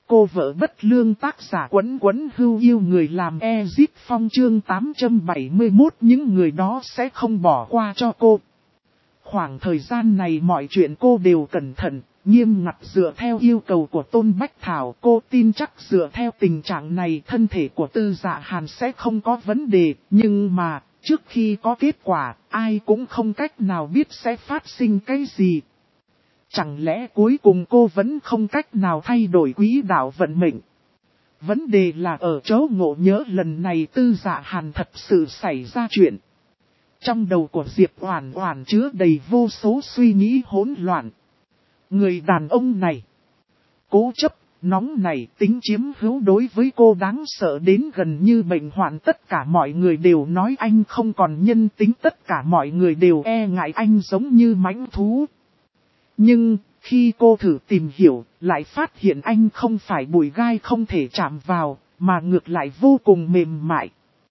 Cô vợ bất lương tác giả Quấn Quấn Hưu yêu người làm Ezip Phong chương 871 những người đó sẽ không bỏ qua cho cô. Khoảng thời gian này mọi chuyện cô đều cẩn thận, nghiêm ngặt dựa theo yêu cầu của Tôn Bách Thảo. Cô tin chắc dựa theo tình trạng này thân thể của Tư Dạ Hàn sẽ không có vấn đề. Nhưng mà, trước khi có kết quả, ai cũng không cách nào biết sẽ phát sinh cái gì. Chẳng lẽ cuối cùng cô vẫn không cách nào thay đổi quỹ đạo vận mệnh? Vấn đề là ở chỗ ngộ nhỡ lần này Tư Dạ Hàn thật sự xảy ra chuyện. Trong đầu của Diệp Oản Oản chứa đầy vô số suy nghĩ hỗn loạn. Người đàn ông này, cố chấp, nóng nảy, tính chiếm hữu đối với cô đáng sợ đến gần như bệnh hoạn. Tất cả mọi người đều nói anh không còn nhân tính, tất cả mọi người đều e ngại anh giống như mãnh thú. Nhưng, khi cô thử tìm hiểu, lại phát hiện anh không phải bụi gai không thể chạm vào, mà ngược lại vô cùng mềm mại.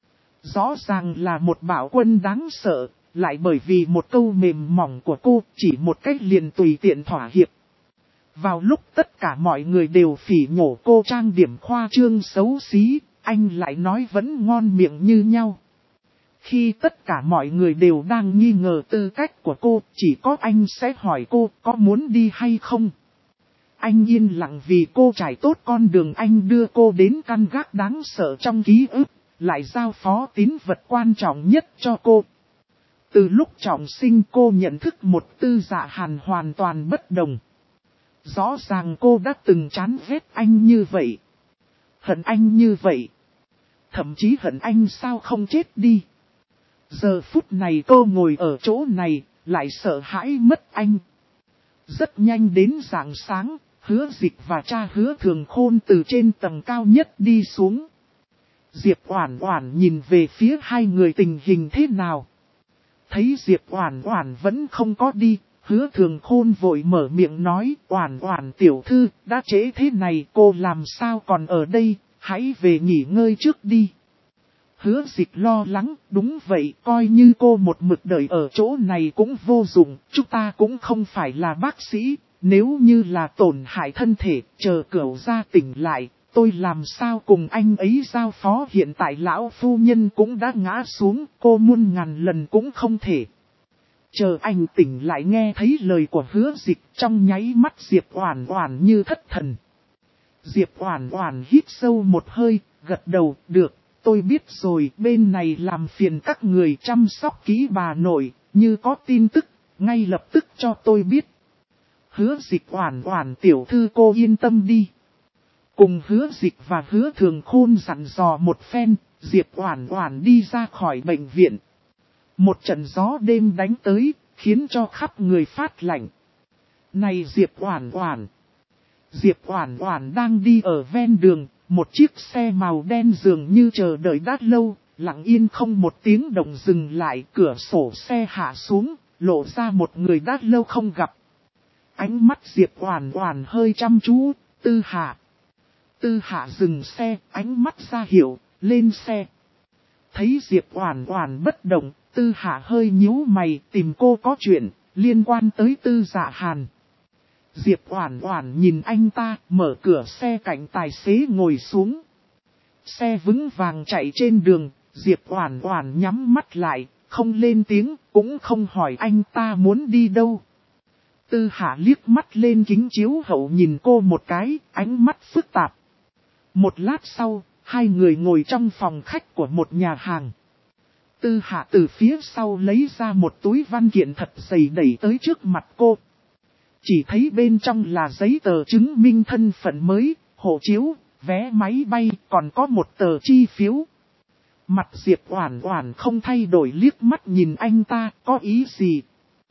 Rõ ràng là một bạo quân đáng sợ, lại bởi vì một câu mềm mỏng của cô chỉ một cách liền tùy tiện thỏa hiệp. Vào lúc tất cả mọi người đều phỉ nhổ cô trang điểm khoa trương xấu xí, anh lại nói vẫn ngon miệng như nhau. Khi tất cả mọi người đều đang nghi ngờ tư cách của cô, chỉ có anh sẽ hỏi cô có muốn đi hay không. Anh yên lặng vì cô trải tốt con đường anh đưa cô đến căn gác đáng sợ trong ký ức, lại giao phó tín vật quan trọng nhất cho cô. Từ lúc trọng sinh cô nhận thức một Tư Dạ Hàn hoàn toàn bất đồng. Rõ ràng cô đã từng chán ghét anh như vậy. Hận anh như vậy. Thậm chí hận anh sao không chết đi. Giờ phút này cô ngồi ở chỗ này, lại sợ hãi mất anh. Rất nhanh đến rạng sáng, Hứa Dịch và cha Hứa Thường Khôn từ trên tầng cao nhất đi xuống. Diệp Oản Oản nhìn về phía hai người tình hình thế nào. Thấy Diệp Oản Oản vẫn không có đi, Hứa Thường Khôn vội mở miệng nói, Oản Oản tiểu thư, đã trễ thế này cô làm sao còn ở đây, hãy về nghỉ ngơi trước đi. Hứa Dịch lo lắng, đúng vậy, coi như cô một mực đợi ở chỗ này cũng vô dụng, chúng ta cũng không phải là bác sĩ, nếu như là tổn hại thân thể, chờ Cửu gia tỉnh lại, tôi làm sao cùng anh ấy giao phó. Hiện tại lão phu nhân cũng đã ngã xuống, cô muôn ngàn lần cũng không thể. Chờ anh tỉnh lại nghe thấy lời của Hứa Dịch, trong nháy mắt Diệp Oản Oản như thất thần. Diệp Oản Oản hít sâu một hơi, gật đầu, được. Tôi biết rồi, bên này làm phiền các người chăm sóc kỹ bà nội, như có tin tức, ngay lập tức cho tôi biết. Hứa Dịch Oản Oản tiểu thư cô yên tâm đi. Cùng Hứa Dịch và Hứa Thường Khôn dặn dò một phen, Diệp Oản Oản đi ra khỏi bệnh viện. Một trận gió đêm đánh tới, khiến cho khắp người phát lạnh. Này Diệp Oản Oản! Diệp Oản Oản đang đi ở ven đường. Một chiếc xe màu đen dường như chờ đợi đã lâu, lặng yên không một tiếng động dừng lại, cửa sổ xe hạ xuống, lộ ra một người đã lâu không gặp. Ánh mắt Diệp Oản Oản hơi chăm chú, Tư Hạ. Tư Hạ dừng xe, ánh mắt ra hiệu, lên xe. Thấy Diệp Oản Oản bất động, Tư Hạ hơi nhíu mày, tìm cô có chuyện, liên quan tới Tư Dạ Hàn. Diệp Oản Oản nhìn anh ta, mở cửa xe cạnh tài xế ngồi xuống. Xe vững vàng chạy trên đường, Diệp Oản Oản nhắm mắt lại, không lên tiếng, cũng không hỏi anh ta muốn đi đâu. Tư Hạ liếc mắt lên kính chiếu hậu nhìn cô một cái, ánh mắt phức tạp. Một lát sau, hai người ngồi trong phòng khách của một nhà hàng. Tư Hạ từ phía sau lấy ra một túi văn kiện thật dày đẩy tới trước mặt cô. Chỉ thấy bên trong là giấy tờ chứng minh thân phận mới, hộ chiếu, vé máy bay, còn có một tờ chi phiếu. Mặt Diệp Oản Oản không thay đổi, liếc mắt nhìn anh ta, có ý gì?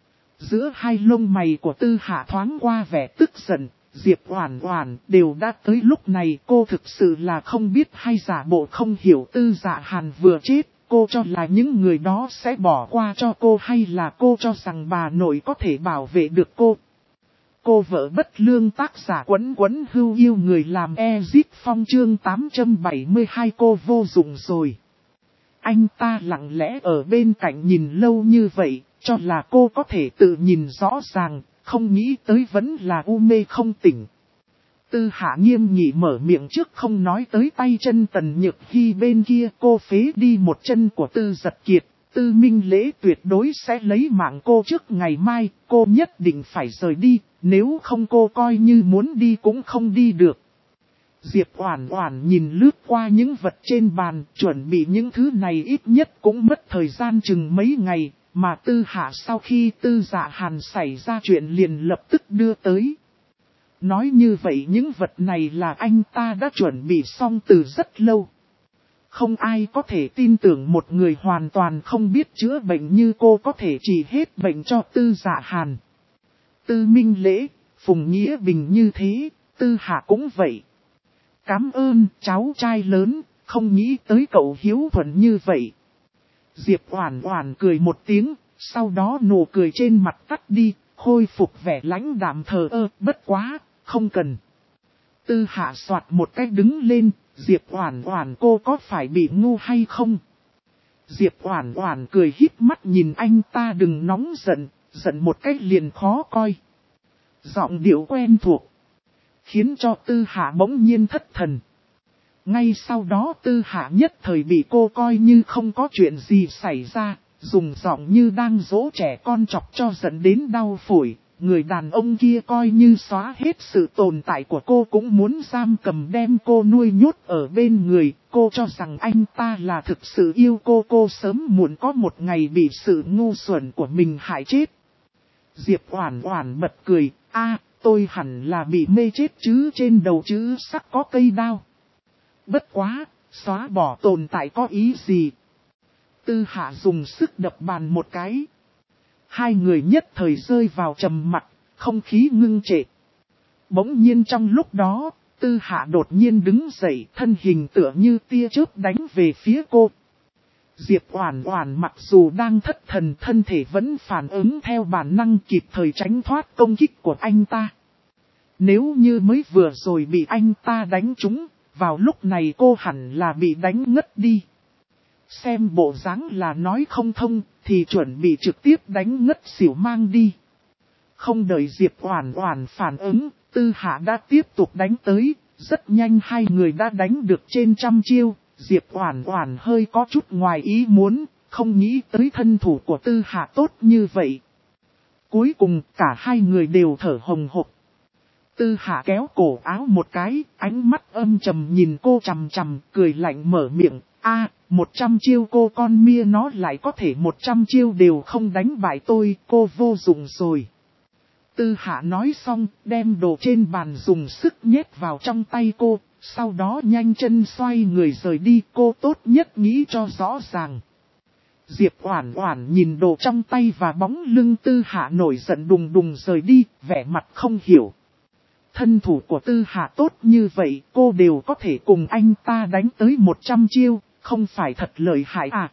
Giữa hai lông mày của Tư Hạ thoáng qua vẻ tức giận, Diệp Oản Oản đều đã tới lúc này, cô thực sự là không biết hay giả bộ không hiểu. Tư Dạ Hàn vừa chết, cô cho là những người đó sẽ bỏ qua cho cô, hay là cô cho rằng bà nội có thể bảo vệ được cô? Cô vợ bất lương tác giả Quấn Quấn Hưu yêu người làm Ezip Phong chương 872 cô vô dụng rồi. Anh ta lặng lẽ ở bên cạnh nhìn lâu như vậy, cho là cô có thể tự nhìn rõ ràng, không nghĩ tới vẫn là u mê không tỉnh. Tư Hạ nghiêm nghị mở miệng trước không nói tới tay chân Tần Nhược Hy bên kia, cô phế đi một chân của Tư Giật Kiệt. Tư Minh Lễ tuyệt đối sẽ lấy mạng cô trước ngày mai, cô nhất định phải rời đi, nếu không cô coi như muốn đi cũng không đi được. Diệp Oản Oản nhìn lướt qua những vật trên bàn, chuẩn bị những thứ này ít nhất cũng mất thời gian chừng mấy ngày, mà Tư Hạ sau khi Tư Dạ Hàn xảy ra chuyện liền lập tức đưa tới. Nói như vậy những vật này là anh ta đã chuẩn bị xong từ rất lâu. Không ai có thể tin tưởng một người hoàn toàn không biết chữa bệnh như cô có thể trị hết bệnh cho Tư Dạ Hàn. Tư Minh Lễ, Phùng Nghĩa Bình như thế, Tư Hạ cũng vậy. Cảm ơn cháu trai lớn, không nghĩ tới cậu hiếu thuận như vậy. Diệp Oản Oản cười một tiếng, sau đó nụ cười trên mặt tắt đi, khôi phục vẻ lãnh đạm thờ ơ, bất quá, không cần. Tư Hạ soạt một cái đứng lên, Diệp Oản Oản cô có phải bị ngu hay không? Diệp Oản Oản cười híp mắt nhìn anh ta đừng nóng giận, giận một cái liền khó coi. Giọng điệu quen thuộc, khiến cho Tư Hạ bỗng nhiên thất thần. Ngay sau đó Tư Hạ nhất thời bị cô coi như không có chuyện gì xảy ra, dùng giọng như đang dỗ trẻ con chọc cho giận đến đau phổi. Người đàn ông kia coi như xóa hết sự tồn tại của cô cũng muốn giam cầm đem cô nuôi nhốt ở bên người. Cô cho rằng anh ta là thực sự yêu cô sớm muộn có một ngày bị sự ngu xuẩn của mình hại chết. Diệp Oản Oản bật cười, tôi hẳn là bị mê chết chứ, trên đầu chữ sắc có cây đao. Bất quá, xóa bỏ tồn tại có ý gì? Tư Hạ dùng sức đập bàn một cái. Hai người nhất thời rơi vào trầm mặc, không khí ngưng trệ. Bỗng nhiên trong lúc đó, Tư Hạ đột nhiên đứng dậy, thân hình tựa như tia chớp đánh về phía cô. Diệp Oản Oản mặc dù đang thất thần, thân thể vẫn phản ứng theo bản năng kịp thời tránh thoát công kích của anh ta. Nếu như mới vừa rồi bị anh ta đánh trúng, vào lúc này cô hẳn là bị đánh ngất đi. Xem bộ dáng là nói không thông, thì chuẩn bị trực tiếp đánh ngất xỉu mang đi. Không đợi Diệp Oản Oản phản ứng, Tư Hạ đã tiếp tục đánh tới, rất nhanh hai người đã đánh được trên trăm chiêu. Diệp Oản Oản hơi có chút ngoài ý muốn, không nghĩ tới thân thủ của Tư Hạ tốt như vậy. Cuối cùng cả hai người đều thở hồng hộc. Tư Hạ kéo cổ áo một cái, ánh mắt âm trầm nhìn cô chằm chằm, cười lạnh mở miệng, 100 chiêu cô con mia nó lại có thể 100 chiêu đều không đánh bại tôi, cô vô dụng rồi. Tư Hạ nói xong, đem đồ trên bàn dùng sức nhét vào trong tay cô, sau đó nhanh chân xoay người rời đi, cô tốt nhất nghĩ cho rõ ràng. Diệp Oản Oản nhìn đồ trong tay và bóng lưng Tư Hạ nổi giận đùng đùng rời đi, vẻ mặt không hiểu. Thân thủ của Tư Hạ tốt như vậy, cô đều có thể cùng anh ta đánh tới 100 chiêu, không phải thật lợi hại à?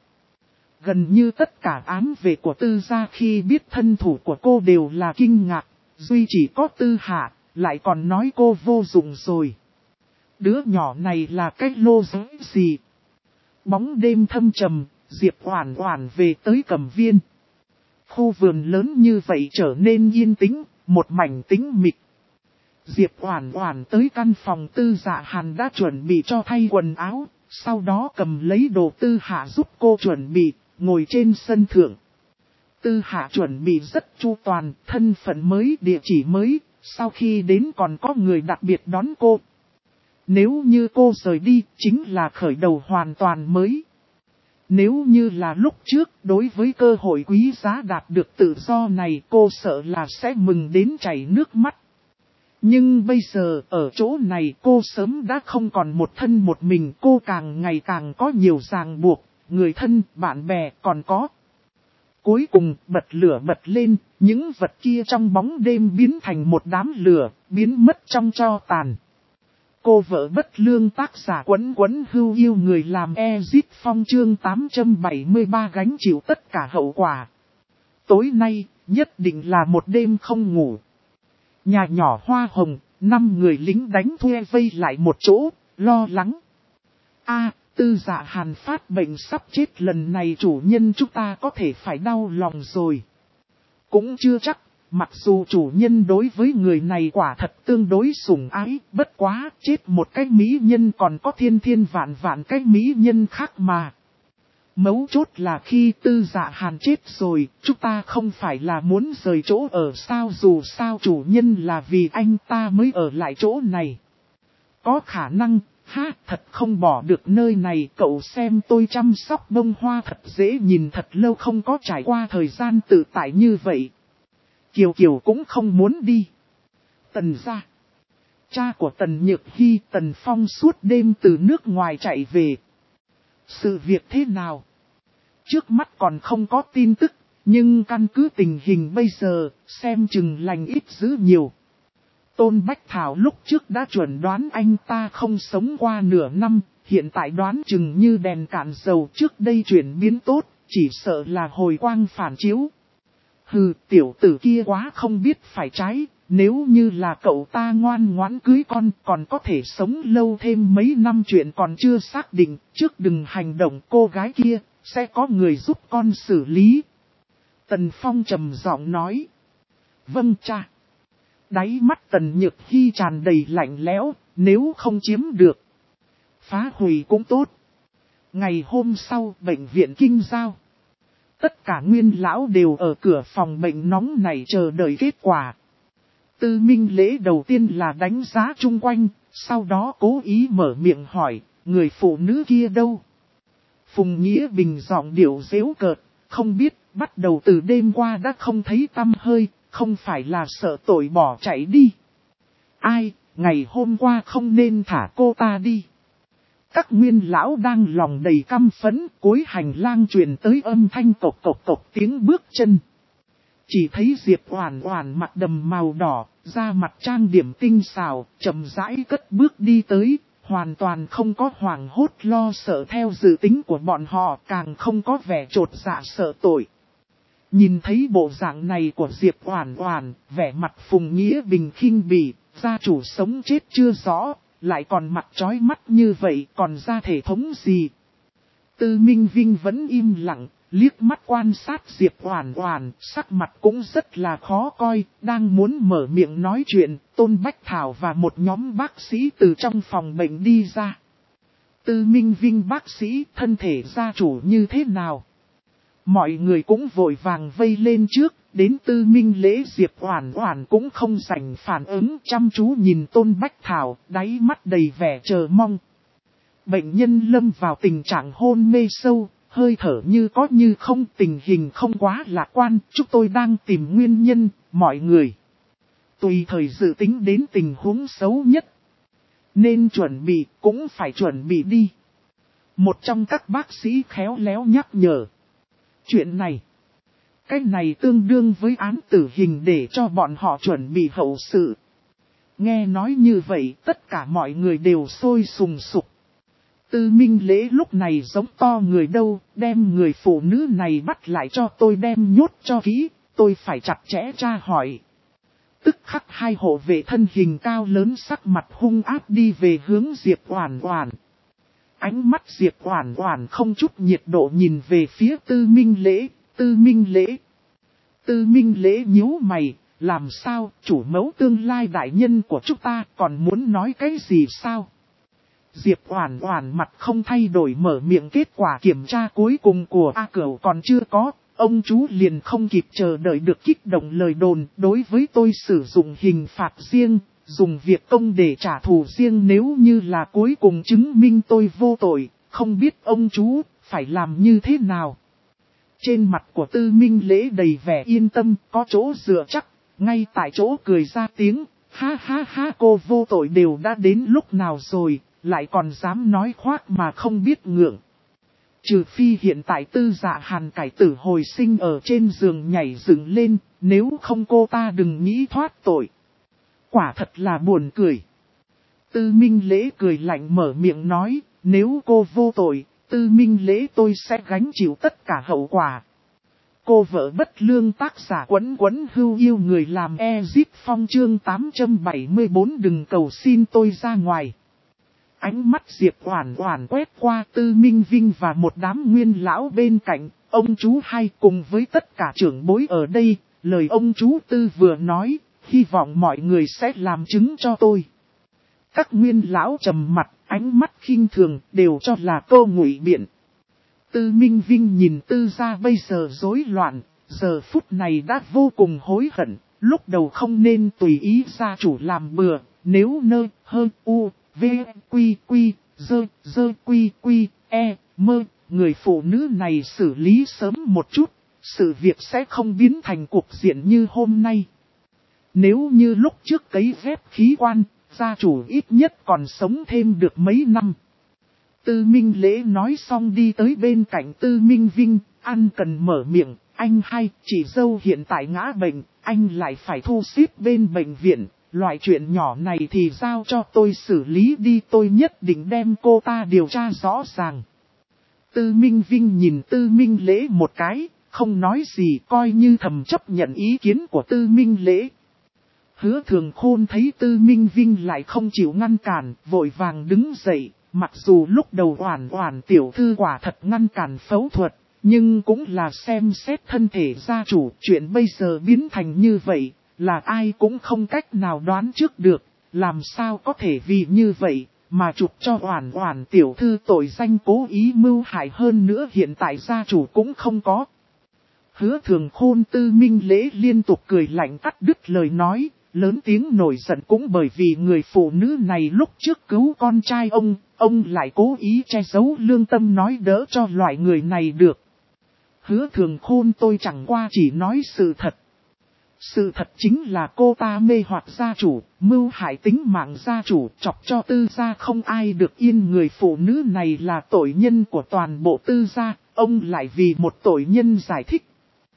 Gần như tất cả ám vệ của Tư gia khi biết thân thủ của cô đều là kinh ngạc, duy chỉ có Tư Hạ, lại còn nói cô vô dụng rồi. Đứa nhỏ này là cái lô giới gì? Bóng đêm thâm trầm, Diệp Oản Oản về tới Cẩm Viên. Khu vườn lớn như vậy trở nên yên tĩnh, một mảnh tĩnh mịch. Diệp Oản Oản tới căn phòng Tư Dạ Hàn đã chuẩn bị cho thay quần áo, sau đó cầm lấy đồ Tư Hạ giúp cô chuẩn bị, ngồi trên sân thượng. Tư Hạ chuẩn bị rất chu toàn, thân phận mới, địa chỉ mới, sau khi đến còn có người đặc biệt đón cô. Nếu như cô rời đi, chính là khởi đầu hoàn toàn mới. Nếu như là lúc trước, đối với cơ hội quý giá đạt được tự do này, cô sợ là sẽ mừng đến chảy nước mắt. Nhưng bây giờ, ở chỗ này cô sớm đã không còn một thân một mình, cô càng ngày càng có nhiều ràng buộc, người thân, bạn bè còn có. Cuối cùng, bật lửa bật lên, những vật kia trong bóng đêm biến thành một đám lửa, biến mất trong tro tàn. Cô vợ bất lương tác giả Quấn Quấn Hưu yêu người làm Ezit Phong chương 873 gánh chịu tất cả hậu quả. Tối nay, nhất định là một đêm không ngủ. Nhà nhỏ Hoa Hồng, 5 người lính đánh thuê vây lại một chỗ, lo lắng. Tư Dạ Hàn phát bệnh sắp chết, lần này chủ nhân chúng ta có thể phải đau lòng rồi. Cũng chưa chắc, Mặc dù chủ nhân đối với người này quả thật tương đối sủng ái, bất quá chết một cái mỹ nhân còn có thiên thiên vạn vạn cái mỹ nhân khác mà. Mấu chốt là khi Tư Dạ Hàn chết rồi, chúng ta không phải là muốn rời chỗ ở sao, dù sao chủ nhân là vì anh ta mới ở lại chỗ này. Có khả năng, thật không bỏ được nơi này, cậu xem tôi chăm sóc bông hoa thật dễ nhìn, thật lâu không có trải qua thời gian tự tại như vậy. Kiều Kiều cũng không muốn đi. Tần gia. Cha của Tần Nhược Hy, Tần Phong suốt đêm từ nước ngoài chạy về. Sự việc thế nào? Trước mắt còn không có tin tức, nhưng căn cứ tình hình bây giờ, xem chừng lành ít dữ nhiều. Tôn Bách Thảo lúc trước đã chuẩn đoán anh ta không sống qua nửa năm, hiện tại đoán chừng như đèn cạn dầu, trước đây chuyển biến tốt, chỉ sợ là hồi quang phản chiếu. Hừ, tiểu tử kia quá không biết phải trái, nếu như là cậu ta ngoan ngoãn cưới con còn có thể sống lâu thêm mấy năm, chuyện còn chưa xác định, trước đừng hành động, cô gái kia, sẽ có người giúp con xử lý. Tần Phong trầm giọng nói. Vâng cha. Đáy mắt Tần Nhược Hy tràn đầy lạnh lẽo, nếu không chiếm được, phá hủy cũng tốt. Ngày hôm sau, bệnh viện Kinh Giao. Tất cả nguyên lão đều ở cửa phòng bệnh nóng này chờ đợi kết quả. Tư Minh Lễ đầu tiên là đánh giá chung quanh, sau đó cố ý mở miệng hỏi, người phụ nữ kia đâu? Phùng Nghĩa Bình giọng điệu giễu cợt, không biết, bắt đầu từ đêm qua đã không thấy tăm hơi, không phải là sợ tội bỏ chạy đi. Ai, ngày hôm qua không nên thả cô ta đi. Các nguyên lão đang lòng đầy căm phẫn, cuối hành lang truyền tới âm thanh cộc cộc cộc tiếng bước chân. Chỉ thấy Diệp Oản Oản mặc đầm màu đỏ, da mặt trang điểm tinh xảo, chậm rãi cất bước đi tới, hoàn toàn không có hoảng hốt lo sợ theo dự tính của bọn họ, càng không có vẻ chột dạ sợ tội. Nhìn thấy bộ dạng này của Diệp Oản Oản, vẻ mặt Phùng Nghĩa Bình khinh bỉ, gia chủ sống chết chưa rõ, lại còn mặt chói mắt như vậy, còn ra thể thống gì? Tư Minh Vinh vẫn im lặng, liếc mắt quan sát Diệp Oản Oản, sắc mặt cũng rất là khó coi, đang muốn mở miệng nói chuyện, Tôn Bách Thảo và một nhóm bác sĩ từ trong phòng bệnh đi ra. Tư Minh Vinh bác sĩ, thân thể gia chủ như thế nào? Mọi người cũng vội vàng vây lên trước, đến Tư Minh Lễ Diệp Oản Oản cũng không rảnh phản ứng, chăm chú nhìn Tôn Bách Thảo, đáy mắt đầy vẻ chờ mong. Bệnh nhân lâm vào tình trạng hôn mê sâu, hơi thở như có như không, tình hình không quá lạc quan, chúng tôi đang tìm nguyên nhân, mọi người. Tùy thời dự tính đến tình huống xấu nhất. Nên chuẩn bị, cũng phải chuẩn bị đi. Một trong các bác sĩ khéo léo nhắc nhở. Chuyện này, cái này tương đương với án tử hình để cho bọn họ chuẩn bị hậu sự. Nghe nói như vậy, tất cả mọi người đều sôi sùng sục. Tư Minh Lễ lúc này giống to người đâu, đem người phụ nữ này bắt lại cho tôi, đem nhốt cho kỹ, tôi phải chặt chẽ tra hỏi. Tức khắc hai hộ vệ thân hình cao lớn sắc mặt hung ác đi về hướng Diệp Oản Oản. Ánh mắt Diệp Oản Oản không chút nhiệt độ nhìn về phía Tư Minh Lễ, Tư Minh Lễ. Tư Minh Lễ nhíu mày, làm sao, chủ mẫu tương lai đại nhân của chúng ta còn muốn nói cái gì sao? Diệp Oản Oản mặt không thay đổi mở miệng, kết quả kiểm tra cuối cùng của A Cửu còn chưa có, ông chú liền không kịp chờ đợi được kích động lời đồn, đối với tôi sử dụng hình phạt riêng, dùng việc công để trả thù riêng, nếu như là cuối cùng chứng minh tôi vô tội, không biết ông chú phải làm như thế nào. Trên mặt của Tư Minh Lễ đầy vẻ yên tâm, có chỗ dựa chắc, ngay tại chỗ cười ra tiếng, ha ha ha, cô vô tội đều đã đến lúc nào rồi, lại còn dám nói khoác mà không biết ngượng. Trừ phi hiện tại Tư Dạ Hàn cải tử hồi sinh ở trên giường nhảy dựng lên, nếu không cô ta đừng nghĩ thoát tội. Quả thật là buồn cười. Tư Minh Lễ cười lạnh mở miệng nói, nếu cô vô tội, Tư Minh Lễ tôi sẽ gánh chịu tất cả hậu quả. Cô vợ bất lương tác giả Quấn Quấn Hưu yêu người làm Ezip Phong chương 874 đừng cầu xin tôi ra ngoài. Ánh mắt Diệp Oản Oản quét qua Tư Minh Vinh và một đám nguyên lão bên cạnh, ông chú hai cùng với tất cả trưởng bối ở đây, lời ông chú Tư vừa nói, hy vọng mọi người sẽ làm chứng cho tôi. Các nguyên lão trầm mặt, ánh mắt khinh thường, đều cho là câu ngụy biện. Tư Minh Vinh nhìn Tư gia bây giờ rối loạn, giờ phút này đã vô cùng hối hận, lúc đầu không nên tùy ý gia chủ làm bừa, nếu nơ, hơ, u, v, quy, quy, dơ, quy, quy, mơ, người phụ nữ này xử lý sớm một chút, sự việc sẽ không biến thành cuộc diện như hôm nay. Nếu như lúc trước cấy ghép khí quan, gia chủ ít nhất còn sống thêm được mấy năm. Tư Minh Lễ nói xong đi tới bên cạnh Tư Minh Vinh, ăn cần mở miệng, anh hai, chị dâu hiện tại ngã bệnh, anh lại phải thu xếp bên bệnh viện, loại chuyện nhỏ này thì giao cho tôi xử lý đi, tôi nhất định đem cô ta điều tra rõ ràng. Tư Minh Vinh nhìn Tư Minh Lễ một cái, không nói gì, coi như thầm chấp nhận ý kiến của Tư Minh Lễ. Hứa Thường Khôn thấy Tư Minh Vinh lại không chịu ngăn cản, vội vàng đứng dậy, mặc dù lúc đầu Oản Oản tiểu thư quả thật ngăn cản phẫu thuật, nhưng cũng là xem xét thân thể gia chủ, chuyện bây giờ biến thành như vậy, là ai cũng không cách nào đoán trước được, làm sao có thể vì như vậy, mà chụp cho Oản Oản tiểu thư tội danh cố ý mưu hại, hơn nữa hiện tại gia chủ cũng không có. Hứa Thường Khôn Tư Minh Lễ liên tục cười lạnh cắt đứt lời nói, lớn tiếng nổi giận cũng bởi vì người phụ nữ này lúc trước cứu con trai ông lại cố ý che giấu lương tâm nói đỡ cho loại người này được. Hứa Thường Khôn, tôi chẳng qua chỉ nói sự thật. Sự thật chính là cô ta mê hoặc gia chủ, mưu hại tính mạng gia chủ, chọc cho Tư gia không ai được yên. Người phụ nữ này là tội nhân của toàn bộ Tư gia, ông lại vì một tội nhân giải thích.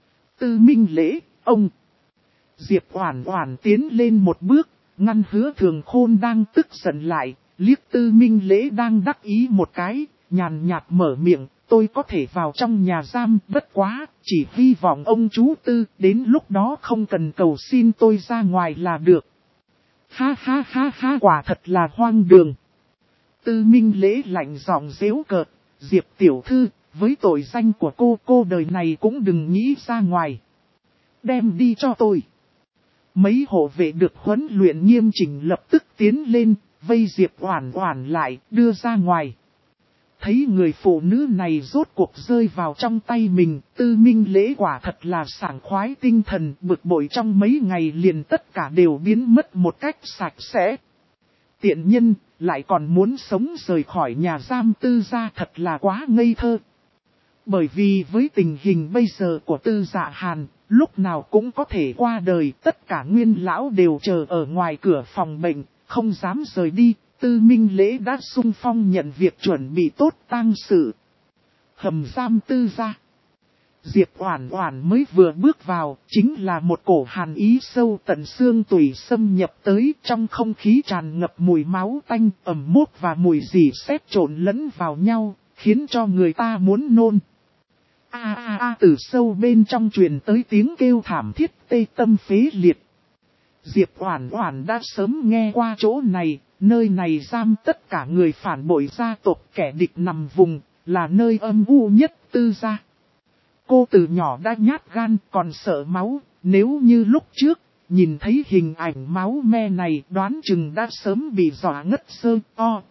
Tư Minh Lễ, ông. Diệp Oản Oản tiến lên một bước, ngăn Hứa Thường Khôn đang tức giận lại, liếc Tư Minh Lễ đang đắc ý một cái, nhàn nhạt mở miệng, tôi có thể vào trong nhà giam, bất quá, chỉ hy vọng ông chú Tư đến lúc đó không cần cầu xin tôi ra ngoài là được. Ha ha ha ha, quả thật là hoang đường. Tư Minh Lễ lạnh giọng giễu cợt, Diệp tiểu thư, với tội danh của cô đời này cũng đừng nghĩ ra ngoài. Đem đi cho tôi. Mấy hộ vệ được huấn luyện nghiêm chỉnh lập tức tiến lên, vây Diệp Oản Oản lại, đưa ra ngoài. Thấy người phụ nữ này rốt cuộc rơi vào trong tay mình, Tư Minh Lễ quả thật là sảng khoái tinh thần, bực bội trong mấy ngày liền tất cả đều biến mất một cách sạch sẽ. Tiện nhân, lại còn muốn sống rời khỏi nhà giam Tư gia, thật là quá ngây thơ. Bởi vì với tình hình bây giờ của Tư Dạ Hàn, lúc nào cũng có thể qua đời, tất cả nguyên lão đều chờ ở ngoài cửa phòng bệnh, không dám rời đi. Tư Minh Lễ đã xung phong nhận việc chuẩn bị tốt tang sự. Hầm giam Tư gia. Diệp Oản Oản mới vừa bước vào, chính là một cổ hàn ý sâu tận xương tủy xâm nhập tới, trong không khí tràn ngập mùi máu tanh, ẩm mốc và mùi rỉ sét trộn lẫn vào nhau, khiến cho người ta muốn nôn. Từ sâu bên trong truyền tới tiếng kêu thảm thiết tê tâm phế liệt. Diệp Oản Oản đã sớm nghe qua chỗ này, nơi này giam tất cả người phản bội gia tộc, kẻ địch nằm vùng, là nơi âm u nhất Tư gia. Cô từ nhỏ đã nhát gan, còn sợ máu, nếu như lúc trước, nhìn thấy hình ảnh máu me này đoán chừng đã sớm bị dọa ngất sơ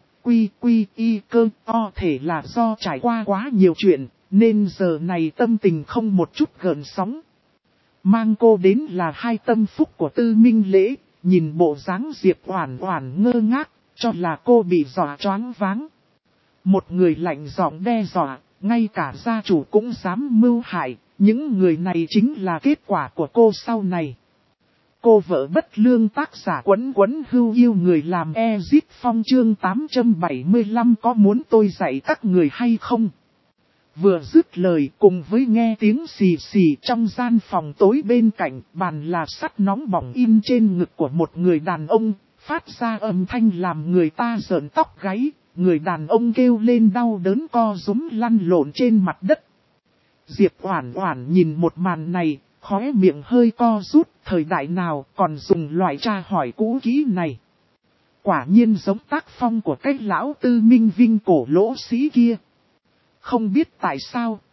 thể là do trải qua quá nhiều chuyện, nên giờ này tâm tình không một chút gợn sóng. Mang cô đến là hai tâm phúc của Tư Minh Lễ, nhìn bộ dáng Diệp Oản Oản ngơ ngác, cho là cô bị dọa choáng váng. Một người lạnh giọng đe dọa, ngay cả gia chủ cũng dám mưu hại, những người này chính là kết quả của cô sau này. Cô vợ bất lương tác giả Quấn Quấn Hưu yêu người làm Ezit Phong chương 875 có muốn tôi dạy các người hay không? Vừa dứt lời cùng với nghe tiếng xì xì trong gian phòng tối bên cạnh, bàn là sắt nóng bỏng in trên ngực của một người đàn ông, phát ra âm thanh làm người ta rợn tóc gáy, người đàn ông kêu lên đau đớn co rúm lăn lộn trên mặt đất. Diệp Oản Oản nhìn một màn này, khóe miệng hơi co rút, thời đại nào còn dùng loại tra hỏi cũ kỹ này. Quả nhiên giống tác phong của cái lão Tư Minh Vinh cổ lỗ sĩ kia. Không biết tại sao,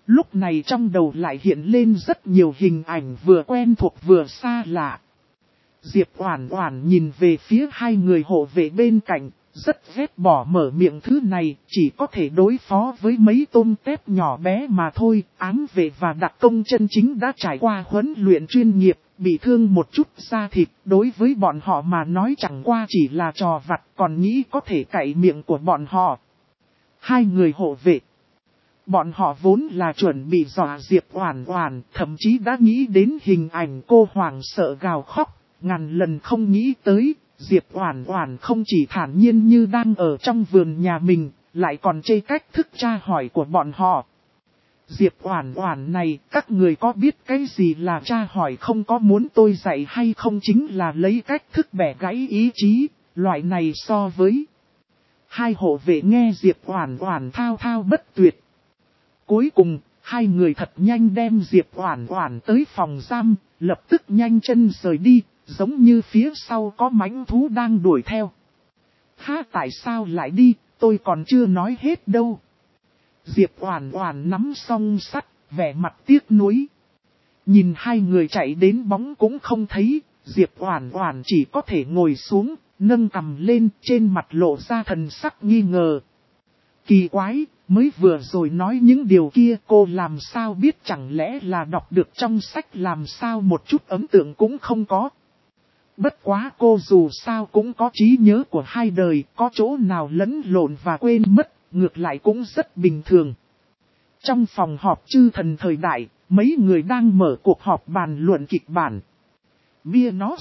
Lúc này trong đầu lại hiện lên rất nhiều hình ảnh vừa quen thuộc vừa xa lạ. Diệp Oản Oản nhìn về phía hai người hộ vệ bên cạnh, rất ghét bỏ mở miệng, thứ này chỉ có thể đối phó với mấy tôm tép nhỏ bé mà thôi. Ám vệ và đặc công chân chính đã trải qua huấn luyện chuyên nghiệp, bị thương một chút da thịt, đối với bọn họ mà nói chẳng qua chỉ là trò vặt, còn nghĩ có thể cạy miệng của bọn họ. Hai người hộ vệ, bọn họ vốn là chuẩn bị dọa Diệp Oản Oản, thậm chí đã nghĩ đến hình ảnh cô hoảng sợ gào khóc, ngàn lần không nghĩ tới, Diệp Oản Oản không chỉ thản nhiên như đang ở trong vườn nhà mình, lại còn chê cách thức tra hỏi của bọn họ. Diệp Oản Oản này, các người có biết cái gì là tra hỏi không, có muốn tôi dạy hay không, chính là lấy cách thức bẻ gãy ý chí, loại này so với. Hai hộ vệ nghe Diệp Oản Oản thao thao bất tuyệt. Cuối cùng, hai người thật nhanh đem Diệp Oản Oản tới phòng giam, lập tức nhanh chân rời đi, giống như phía sau có mãnh thú đang đuổi theo. Ha, tại sao lại đi, tôi còn chưa nói hết đâu. Diệp Oản Oản nắm song sắt, vẻ mặt tiếc nuối. Nhìn hai người chạy đến bóng cũng không thấy, Diệp Oản Oản chỉ có thể ngồi xuống, nâng cằm lên, trên mặt lộ ra thần sắc nghi ngờ. Kỳ quái, mới vừa rồi nói những điều kia cô làm sao biết, chẳng lẽ là đọc được trong sách, làm sao một chút ấn tượng cũng không có. Bất quá cô dù sao cũng có trí nhớ của hai đời, có chỗ nào lẫn lộn và quên mất, ngược lại cũng rất bình thường. Trong phòng họp chư thần thời đại, mấy người đang mở cuộc họp bàn luận kịch bản. Bia nó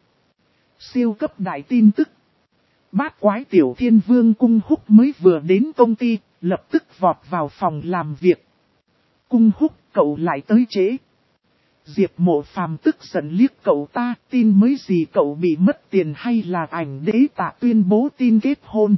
siêu cấp đại tin tức. Bát quái tiểu thiên vương Cung Húc mới vừa đến công ty, lập tức vọt vào phòng làm việc. Cung Húc, cậu lại tới trễ. Diệp Mộ Phàm tức giận liếc cậu ta, tin mới gì, cậu bị mất tiền hay là ảnh đế tạ tuyên bố tin kết hôn?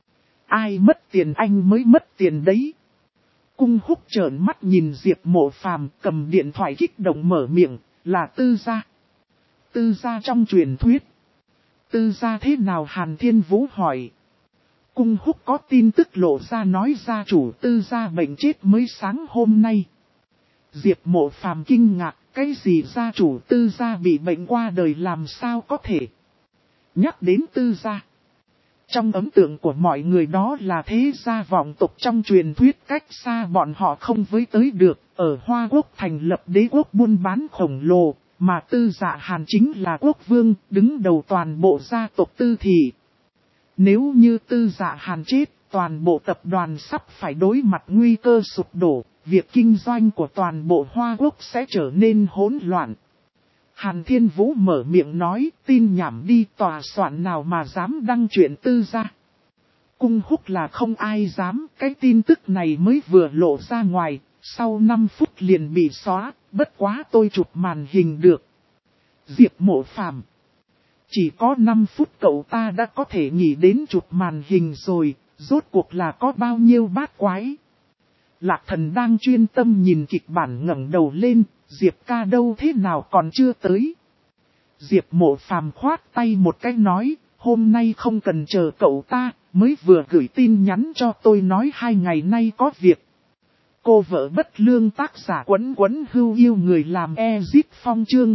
Ai mất tiền, anh mới mất tiền đấy. Cung Húc trợn mắt nhìn Diệp Mộ Phàm, cầm điện thoại kích động mở miệng, là Tư gia. Tư gia trong truyền thuyết. Tư gia thế nào? Hàn Thiên Vũ hỏi. Cung Húc có tin tức lộ ra nói gia chủ Tư gia bệnh chết mới sáng hôm nay. Diệp Mộ Phàm kinh ngạc, cái gì gia chủ Tư gia bị bệnh qua đời, làm sao có thể? Nhắc đến Tư gia, trong ấn tượng của mọi người đó là thế gia vọng tộc trong truyền thuyết, cách xa bọn họ không với tới được, ở Hoa Quốc thành lập đế quốc buôn bán khổng lồ, mà Tư Dạ Hàn chính là quốc vương, đứng đầu toàn bộ gia tộc Tư thị. Nếu như Tư Dạ Hàn chết, toàn bộ tập đoàn sắp phải đối mặt nguy cơ sụp đổ, việc kinh doanh của toàn bộ Hoa Quốc sẽ trở nên hỗn loạn. Hàn Thiên Vũ mở miệng nói, tin nhảm đi, tòa soạn nào mà dám đăng chuyện Tư gia. Cung Húc là không ai dám, cái tin tức này mới vừa lộ ra ngoài, sau 5 phút liền bị xóa, bất quá tôi chụp màn hình được. Diệp Mộ Phàm, chỉ có 5 phút cậu ta đã có thể nghĩ đến chụp màn hình rồi, rốt cuộc là có bao nhiêu bát quái. Lạc Thần đang chuyên tâm nhìn kịch bản ngẩng đầu lên, Diệp ca đâu, thế nào còn chưa tới? Diệp Mộ Phàm khoát tay một cái nói, hôm nay không cần chờ cậu ta, mới vừa gửi tin nhắn cho tôi nói 2 ngày nay có việc. Cô vợ bất lương, tác giả Quấn Quấn Hưu yêu người làm Ezit Phong, chương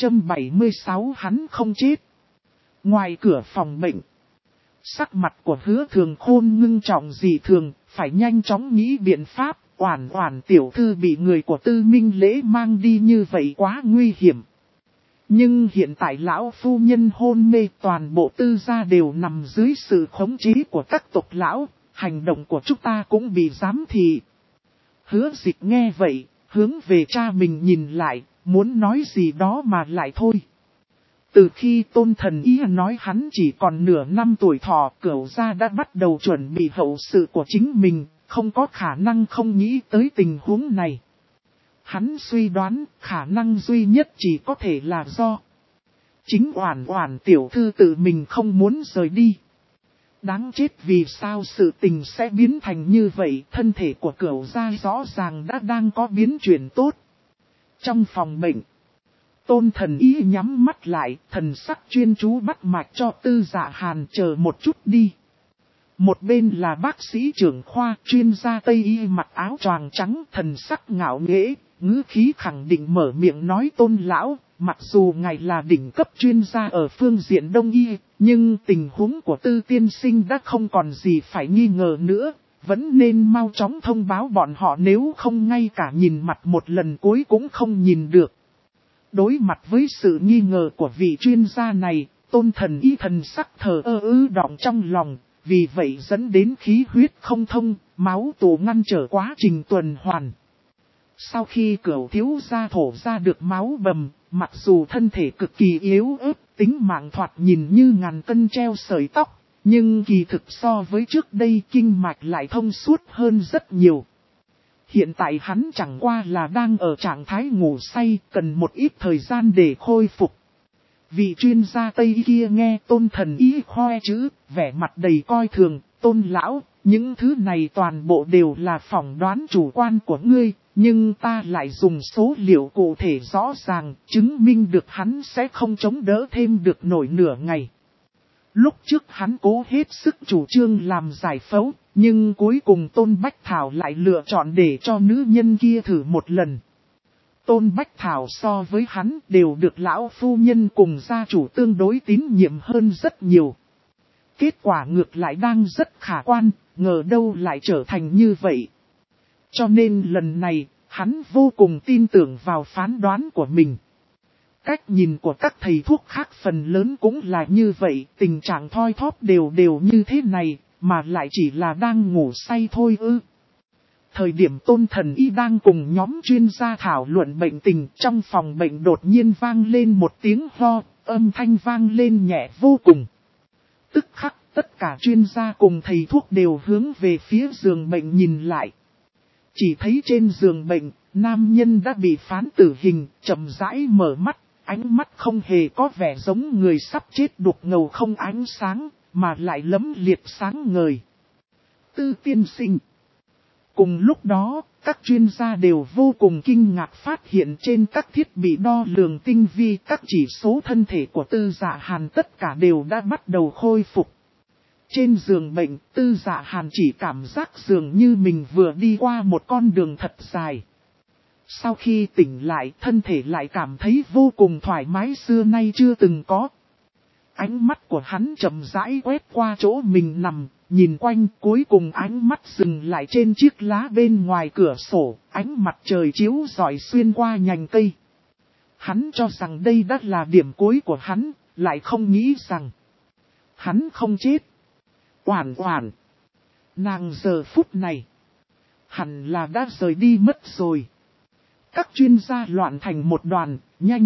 876 hắn không chết. Ngoài cửa phòng bệnh, sắc mặt của Hứa Thường Khôn ngưng trọng dị thường, phải nhanh chóng nghĩ biện pháp. Oản Oản tiểu thư bị người của Tư Minh Lễ mang đi như vậy quá nguy hiểm. Nhưng hiện tại lão phu nhân hôn mê, toàn bộ Tư gia đều nằm dưới sự khống chế của các tộc lão, hành động của chúng ta cũng bị giám thị. Hứa Dịch nghe vậy, hướng về cha mình nhìn lại, muốn nói gì đó mà lại thôi. Từ khi Tôn Thần Ý nói hắn chỉ còn nửa năm tuổi thọ, Cửu gia đã bắt đầu chuẩn bị hậu sự của chính mình, không có khả năng không nghĩ tới tình huống này. Hắn suy đoán khả năng duy nhất chỉ có thể là do chính Oản Oản tiểu thư tự mình không muốn rời đi. Đáng chết, vì sao sự tình sẽ biến thành như vậy, thân thể của Cửu gia rõ ràng đã đang có biến chuyển tốt. Trong phòng bệnh, Tôn Thần Ý nhắm mắt lại, thần sắc chuyên chú bắt mạch cho Tư Dạ Hàn, chờ một chút đi. Một bên là bác sĩ trưởng khoa chuyên gia Tây y mặc áo choàng trắng thần sắc ngạo nghễ, ngữ khí khẳng định mở miệng nói Tôn lão, mặc dù ngài là đỉnh cấp chuyên gia ở phương diện Đông y, nhưng tình huống của Tư tiên sinh đã không còn gì phải nghi ngờ nữa, vẫn nên mau chóng thông báo bọn họ nếu không ngay cả nhìn mặt một lần cuối cũng không nhìn được. Đối mặt với sự nghi ngờ của vị chuyên gia này, Tôn thần y thần sắc thờ ơ đọng trong lòng, vì vậy dẫn đến khí huyết không thông, máu tụ ngăn trở quá trình tuần hoàn. Sau khi Cửu thiếu gia thổ ra được máu bầm, mặc dù thân thể cực kỳ yếu ớt, tính mạng thoạt nhìn như ngàn cân treo sợi tóc, nhưng kỳ thực so với trước đây kinh mạch lại thông suốt hơn rất nhiều. Hiện tại hắn chẳng qua là đang ở trạng thái ngủ say, cần một ít thời gian để khôi phục. Vị chuyên gia Tây kia nghe Tôn thần y khoe chữ, vẻ mặt đầy coi thường, Tôn lão, những thứ này toàn bộ đều là phỏng đoán chủ quan của ngươi, nhưng ta lại dùng số liệu cụ thể rõ ràng, chứng minh được hắn sẽ không chống đỡ thêm được nổi nửa ngày. Lúc trước hắn cố hết sức chủ trương làm giải phẫu, nhưng cuối cùng Tôn Bách Thảo lại lựa chọn để cho nữ nhân kia thử một lần. Tôn Bách Thảo so với hắn đều được lão phu nhân cùng gia chủ tương đối tín nhiệm hơn rất nhiều. Kết quả ngược lại đang rất khả quan, ngờ đâu lại trở thành như vậy. Cho nên lần này, hắn vô cùng tin tưởng vào phán đoán của mình. Cách nhìn của các thầy thuốc khác phần lớn cũng là như vậy, tình trạng thoi thóp đều như thế này, mà lại chỉ là đang ngủ say thôi ư. Thời điểm Tôn thần y đang cùng nhóm chuyên gia thảo luận bệnh tình, trong phòng bệnh đột nhiên vang lên một tiếng ho, âm thanh vang lên nhẹ vô cùng. Tức khắc tất cả chuyên gia cùng thầy thuốc đều hướng về phía giường bệnh nhìn lại. Chỉ thấy trên giường bệnh, nam nhân đã bị phán tử hình, chậm rãi mở mắt, ánh mắt không hề có vẻ giống người sắp chết đục ngầu không ánh sáng, mà lại lấm liệt sáng ngời. Tư tiên sinh. Cùng lúc đó, các chuyên gia đều vô cùng kinh ngạc phát hiện trên các thiết bị đo lường tinh vi các chỉ số thân thể của Tư Dạ Hàn tất cả đều đã bắt đầu khôi phục. Trên giường bệnh, Tư Dạ Hàn chỉ cảm giác dường như mình vừa đi qua một con đường thật dài. Sau khi tỉnh lại, thân thể lại cảm thấy vô cùng thoải mái xưa nay chưa từng có. Ánh mắt của hắn chậm rãi quét qua chỗ mình nằm, nhìn quanh cuối cùng ánh mắt dừng lại trên chiếc lá bên ngoài cửa sổ, ánh mặt trời chiếu rọi xuyên qua nhành cây. Hắn cho rằng đây đã là điểm cuối của hắn, lại không nghĩ rằng hắn không chết. Oản oản. Nàng giờ phút này hẳn là đã rời đi mất rồi. Các chuyên gia loạn thành một đoàn,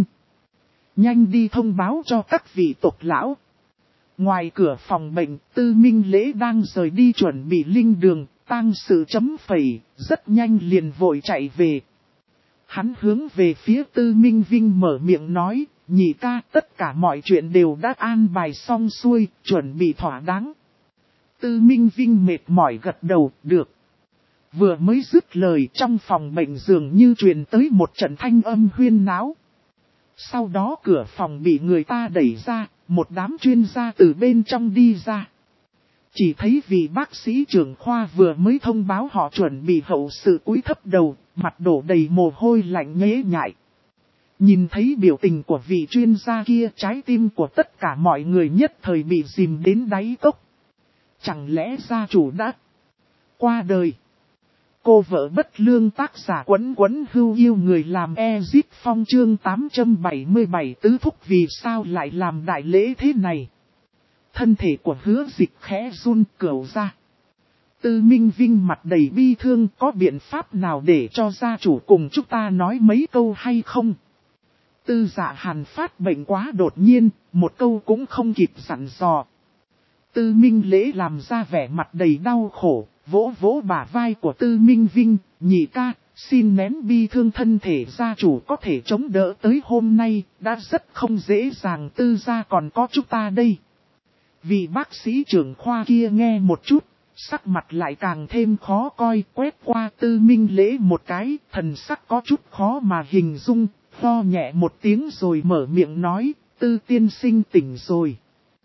nhanh đi thông báo cho các vị tộc lão. Ngoài cửa phòng bệnh, Tư Minh Lễ đang rời đi chuẩn bị linh đường, tang sự chấm phẩy, rất nhanh liền vội chạy về. Hắn hướng về phía Tư Minh Vinh mở miệng nói, nhị ca tất cả mọi chuyện đều đã an bài xong xuôi, chuẩn bị thỏa đáng. Tư Minh Vinh mệt mỏi gật đầu, được. Vừa mới dứt lời trong phòng bệnh dường như truyền tới một trận thanh âm huyên náo. Sau đó cửa phòng bị người ta đẩy ra, một đám chuyên gia từ bên trong đi ra. Chỉ thấy vị bác sĩ trưởng khoa vừa mới thông báo họ chuẩn bị hậu sự cúi thấp đầu, mặt đổ đầy mồ hôi lạnh nhễ nhại. Nhìn thấy biểu tình của vị chuyên gia kia, trái tim của tất cả mọi người nhất thời bị dìm đến đáy cốc. Chẳng lẽ gia chủ đã qua đời? Cô vợ bất lương tác giả Quấn hưu yêu người làm Ezip Phong chương 877 tứ thúc vì sao lại làm đại lễ thế này? Thân thể của Hứa Dịch khẽ run cẩu ra. Tư Minh Vinh mặt đầy bi thương, có biện pháp nào để cho gia chủ cùng chúng ta nói mấy câu hay không? Tư Dạ Hàn phát bệnh quá đột nhiên, một câu cũng không kịp dặn dò. Tư Minh Lễ làm ra vẻ mặt đầy đau khổ, vỗ vỗ bả vai của Tư Minh Vinh, nhị ca, xin nén bi thương thân thể gia chủ có thể chống đỡ tới hôm nay, đã rất không dễ dàng Tư gia còn có chúng ta đây. Vị bác sĩ trưởng khoa kia nghe một chút, sắc mặt lại càng thêm khó coi, quét qua Tư Minh Lễ một cái, thần sắc có chút khó mà hình dung, ho nhẹ một tiếng rồi mở miệng nói, Tư tiên sinh tỉnh rồi.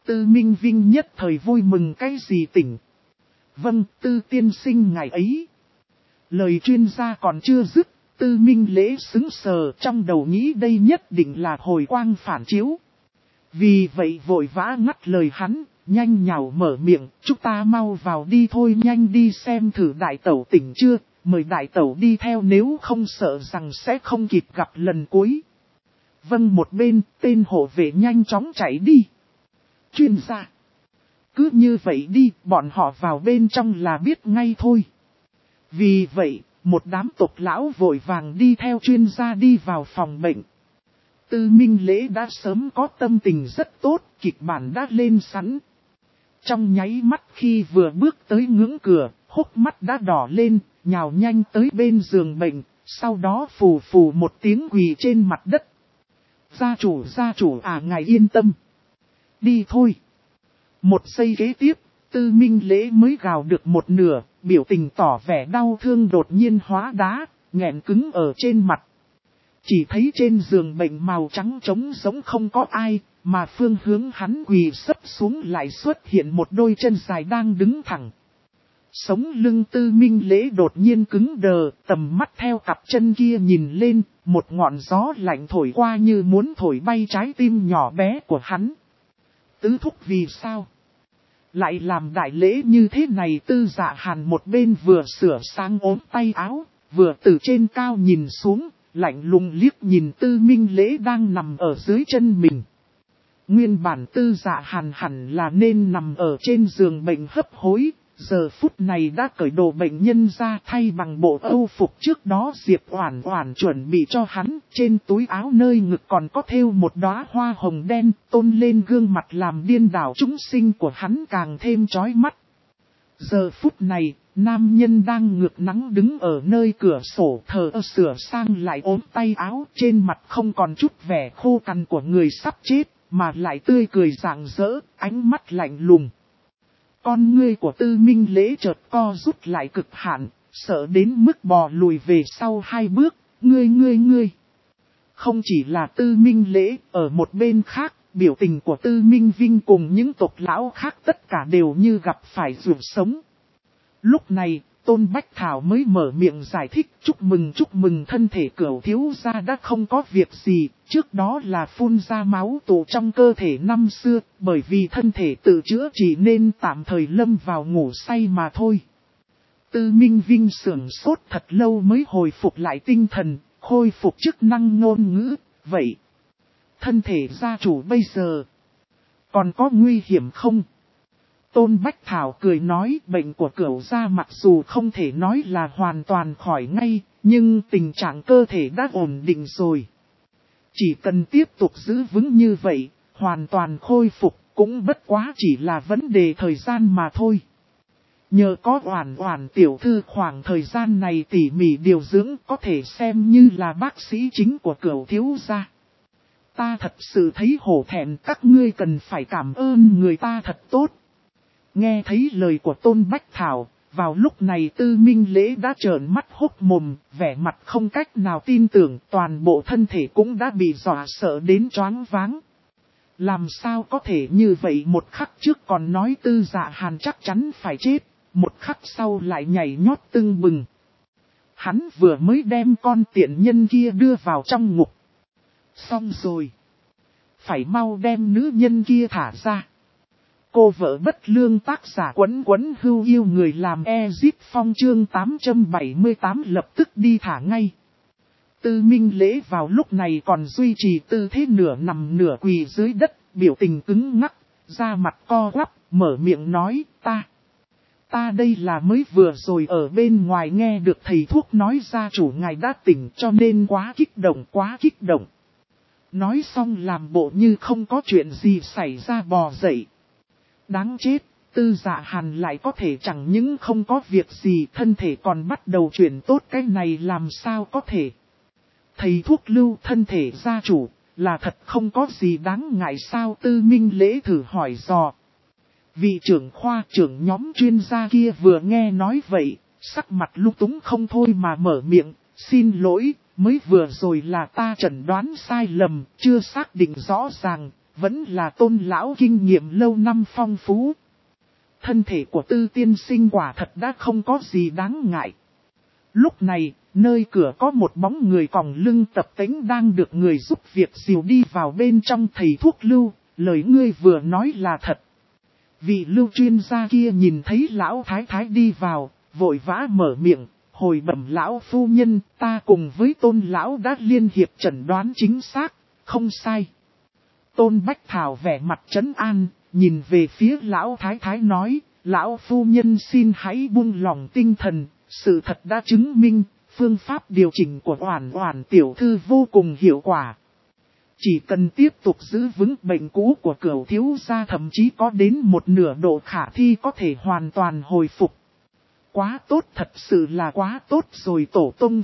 Tư Minh Vinh nhất thời vui mừng cái gì tỉnh. Vâng, Tư tiên sinh ngày ấy. Lời chuyên gia còn chưa dứt, Tư Minh Lễ sững sờ trong đầu nghĩ đây nhất định là hồi quang phản chiếu. Vì vậy vội vã ngắt lời hắn, nhanh nhảu mở miệng, chúng ta mau vào đi thôi, nhanh đi xem thử đại tẩu tỉnh chưa, mời đại tẩu đi theo nếu không sợ rằng sẽ không kịp gặp lần cuối. Vâng, một bên, tên hộ vệ nhanh chóng chạy đi. Chuyên gia. Cứ như vậy đi, bọn họ vào bên trong là biết ngay thôi. Vì vậy, một đám tộc lão vội vàng đi theo chuyên gia đi vào phòng bệnh. Tư Minh Lễ đã sớm có tâm tình rất tốt, kịch bản đã lên sẵn. Trong nháy mắt khi vừa bước tới ngưỡng cửa, hốc mắt đã đỏ lên, nhào nhanh tới bên giường bệnh, sau đó phù phù một tiếng quỳ trên mặt đất. Gia chủ à, ngài yên tâm. Đi thôi. Một giây kế tiếp, Tư Minh Lễ mới gào được một nửa, biểu tình tỏ vẻ đau thương đột nhiên hóa đá, nghẹn cứng ở trên mặt. Chỉ thấy trên giường bệnh màu trắng trống giống không có ai, mà phương hướng hắn quỳ sấp xuống lại xuất hiện một đôi chân dài đang đứng thẳng. Sống lưng Tư Minh Lễ đột nhiên cứng đờ, tầm mắt theo cặp chân kia nhìn lên, một ngọn gió lạnh thổi qua như muốn thổi bay trái tim nhỏ bé của hắn. Tứ thúc vì sao? Lại làm đại lễ như thế này? Tư Dạ Hàn một bên vừa sửa sang ốm tay áo, vừa từ trên cao nhìn xuống, lạnh lùng liếc nhìn Tư Minh Lễ đang nằm ở dưới chân mình. Nguyên bản Tư Dạ Hàn hẳn là nên nằm ở trên giường bệnh hấp hối, giờ phút này đã cởi đồ bệnh nhân ra thay bằng bộ âu phục trước đó Diệp Oản Oản chuẩn bị cho hắn, trên túi áo nơi ngực còn có thêu một đóa hoa hồng đen, tôn lên gương mặt làm điên đảo chúng sinh của hắn càng thêm chói mắt. Giờ phút này, nam nhân đang ngược nắng đứng ở nơi cửa sổ thờ sửa sang lại ốm tay áo, trên mặt không còn chút vẻ khô cằn của người sắp chết, mà lại tươi cười rạng rỡ, ánh mắt lạnh lùng. Con ngươi của Tư Minh Lễ chợt co rút lại cực hạn, sợ đến mức bò lùi về sau 2 bước, ngươi. Không chỉ là Tư Minh Lễ, ở một bên khác, biểu tình của Tư Minh Vinh cùng những tộc lão khác tất cả đều như gặp phải rủi sống. Lúc này, Tôn Bách Thảo mới mở miệng giải thích chúc mừng thân thể Cửu thiếu gia đã không có việc gì, trước đó là phun ra máu tụ trong cơ thể năm xưa, bởi vì thân thể tự chữa trị nên tạm thời lâm vào ngủ say mà thôi. Tư Minh Vinh sửng sốt thật lâu mới hồi phục lại tinh thần, khôi phục chức năng ngôn ngữ, vậy. Thân thể gia chủ bây giờ, còn có nguy hiểm không? Tôn Bách Thảo cười nói bệnh của Cửu gia mặc dù không thể nói là hoàn toàn khỏi ngay, nhưng tình trạng cơ thể đã ổn định rồi. Chỉ cần tiếp tục giữ vững như vậy, hoàn toàn khôi phục cũng bất quá chỉ là vấn đề thời gian mà thôi. Nhờ có Oản Oản tiểu thư khoảng thời gian này tỉ mỉ điều dưỡng có thể xem như là bác sĩ chính của Cửu thiếu gia. Ta thật sự thấy hổ thẹn, các ngươi cần phải cảm ơn người ta thật tốt. Nghe thấy lời của Tôn Bách Thảo, vào lúc này Tư Minh Lễ đã trợn mắt hốc mồm, vẻ mặt không cách nào tin tưởng, toàn bộ thân thể cũng đã bị dọa sợ đến choáng váng. Làm sao có thể như vậy, một khắc trước còn nói Tư Dạ Hàn chắc chắn phải chết, một khắc sau lại nhảy nhót tưng bừng. Hắn vừa mới đem con tiện nhân kia đưa vào trong ngục. Xong rồi. Phải mau đem nữ nhân kia thả ra. Cô vợ bất lương tác giả Quấn Hưu yêu người làm Ezip Phong chương 878 lập tức đi thả ngay. Tư Minh Lễ vào lúc này còn duy trì tư thế nửa nằm nửa quỳ dưới đất, biểu tình cứng ngắc, da mặt co quắp, mở miệng nói, ta đây là mới vừa rồi ở bên ngoài nghe được thầy thuốc nói gia chủ ngài đã tỉnh cho nên quá kích động. Nói xong làm bộ như không có chuyện gì xảy ra bò dậy. Đáng chết, Tư Dạ Hàn lại có thể chẳng những không có việc gì, thân thể còn bắt đầu chuyển tốt, cái này làm sao có thể. Thầy thuốc lưu thân thể gia chủ, là thật không có gì đáng ngại sao? Tư Minh Lễ thử hỏi dò. Vị trưởng khoa trưởng nhóm chuyên gia kia vừa nghe nói vậy, sắc mặt lung túng không thôi mà mở miệng, xin lỗi, mới vừa rồi là ta chẩn đoán sai lầm, chưa xác định rõ ràng. vẫn là Tôn lão kinh nghiệm lâu năm phong phú. Thân thể của Tư tiên sinh quả thật đã không có gì đáng ngại. Lúc này, nơi cửa có một bóng người còng lưng tập tễnh đang được người giúp việc dìu đi vào bên trong. Thầy thuốc Lưu, lời ngươi vừa nói là thật. Vị Lưu chuyên gia kia nhìn thấy lão thái thái đi vào, vội vã mở miệng, hồi bẩm lão phu nhân, ta cùng với Tôn lão đã liên hiệp chẩn đoán chính xác, không sai. Tôn Bách Thảo vẻ mặt trấn an, nhìn về phía lão thái thái nói, lão phu nhân xin hãy buông lòng tinh thần, sự thật đã chứng minh, phương pháp điều chỉnh của Oản Oản tiểu thư vô cùng hiệu quả. Chỉ cần tiếp tục giữ vững bệnh cũ của Cửu thiếu gia, thậm chí có đến một nửa độ khả thi có thể hoàn toàn hồi phục. Quá tốt, thật sự là quá tốt rồi, tổ tông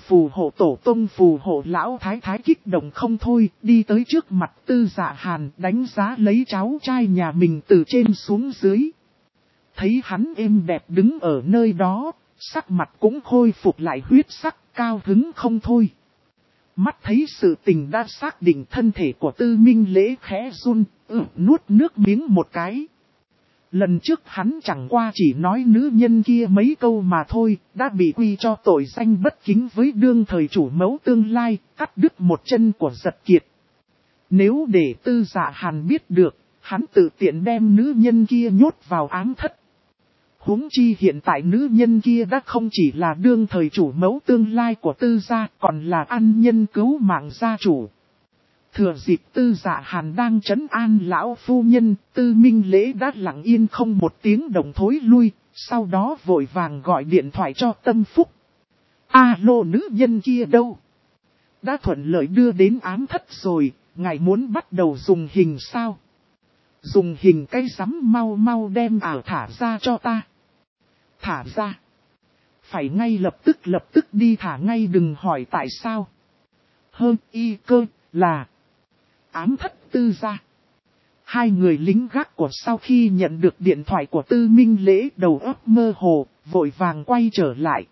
phù hộ, lão thái thái kích động không thôi, đi tới trước mặt Tư Dạ Hàn đánh giá lấy cháu trai nhà mình từ trên xuống dưới. Thấy hắn êm đẹp đứng ở nơi đó, sắc mặt cũng khôi phục lại huyết sắc, cao hứng không thôi. Mắt thấy sự tình đã xác định, thân thể của Tư Minh Lễ khẽ run, nuốt nước miếng một cái. Lần trước hắn chẳng qua chỉ nói nữ nhân kia mấy câu mà thôi, đã bị quy cho tội danh bất kính với đương thời chủ mẫu tương lai, cắt đứt một chân của Giật Kiệt. Nếu để Tư Dạ Hàn biết được, hắn tự tiện đem nữ nhân kia nhốt vào ám thất. Huống chi hiện tại nữ nhân kia đã không chỉ là đương thời chủ mẫu tương lai của Tư gia, còn là ân nhân cứu mạng gia chủ. Thừa dịp Tư Dạ Hàn đang trấn an lão phu nhân, Tư Minh Lễ đã lặng yên không một tiếng động thối lui, sau đó vội vàng gọi điện thoại cho Tâm Phúc. Alo, nữ nhân kia đâu? Đã thuận lợi đưa đến ám thất rồi, ngài muốn bắt đầu dùng hình sao? Dùng hình cái rắm, mau mau đem ảo thả ra cho ta. Thả ra. Phải ngay lập tức đi thả ngay, đừng hỏi tại sao. Hơn y cơ là ám thất Tư gia. Hai người lính gác của sau khi nhận được điện thoại của Tư Minh Lễ đầu óc mơ hồ, vội vàng quay trở lại.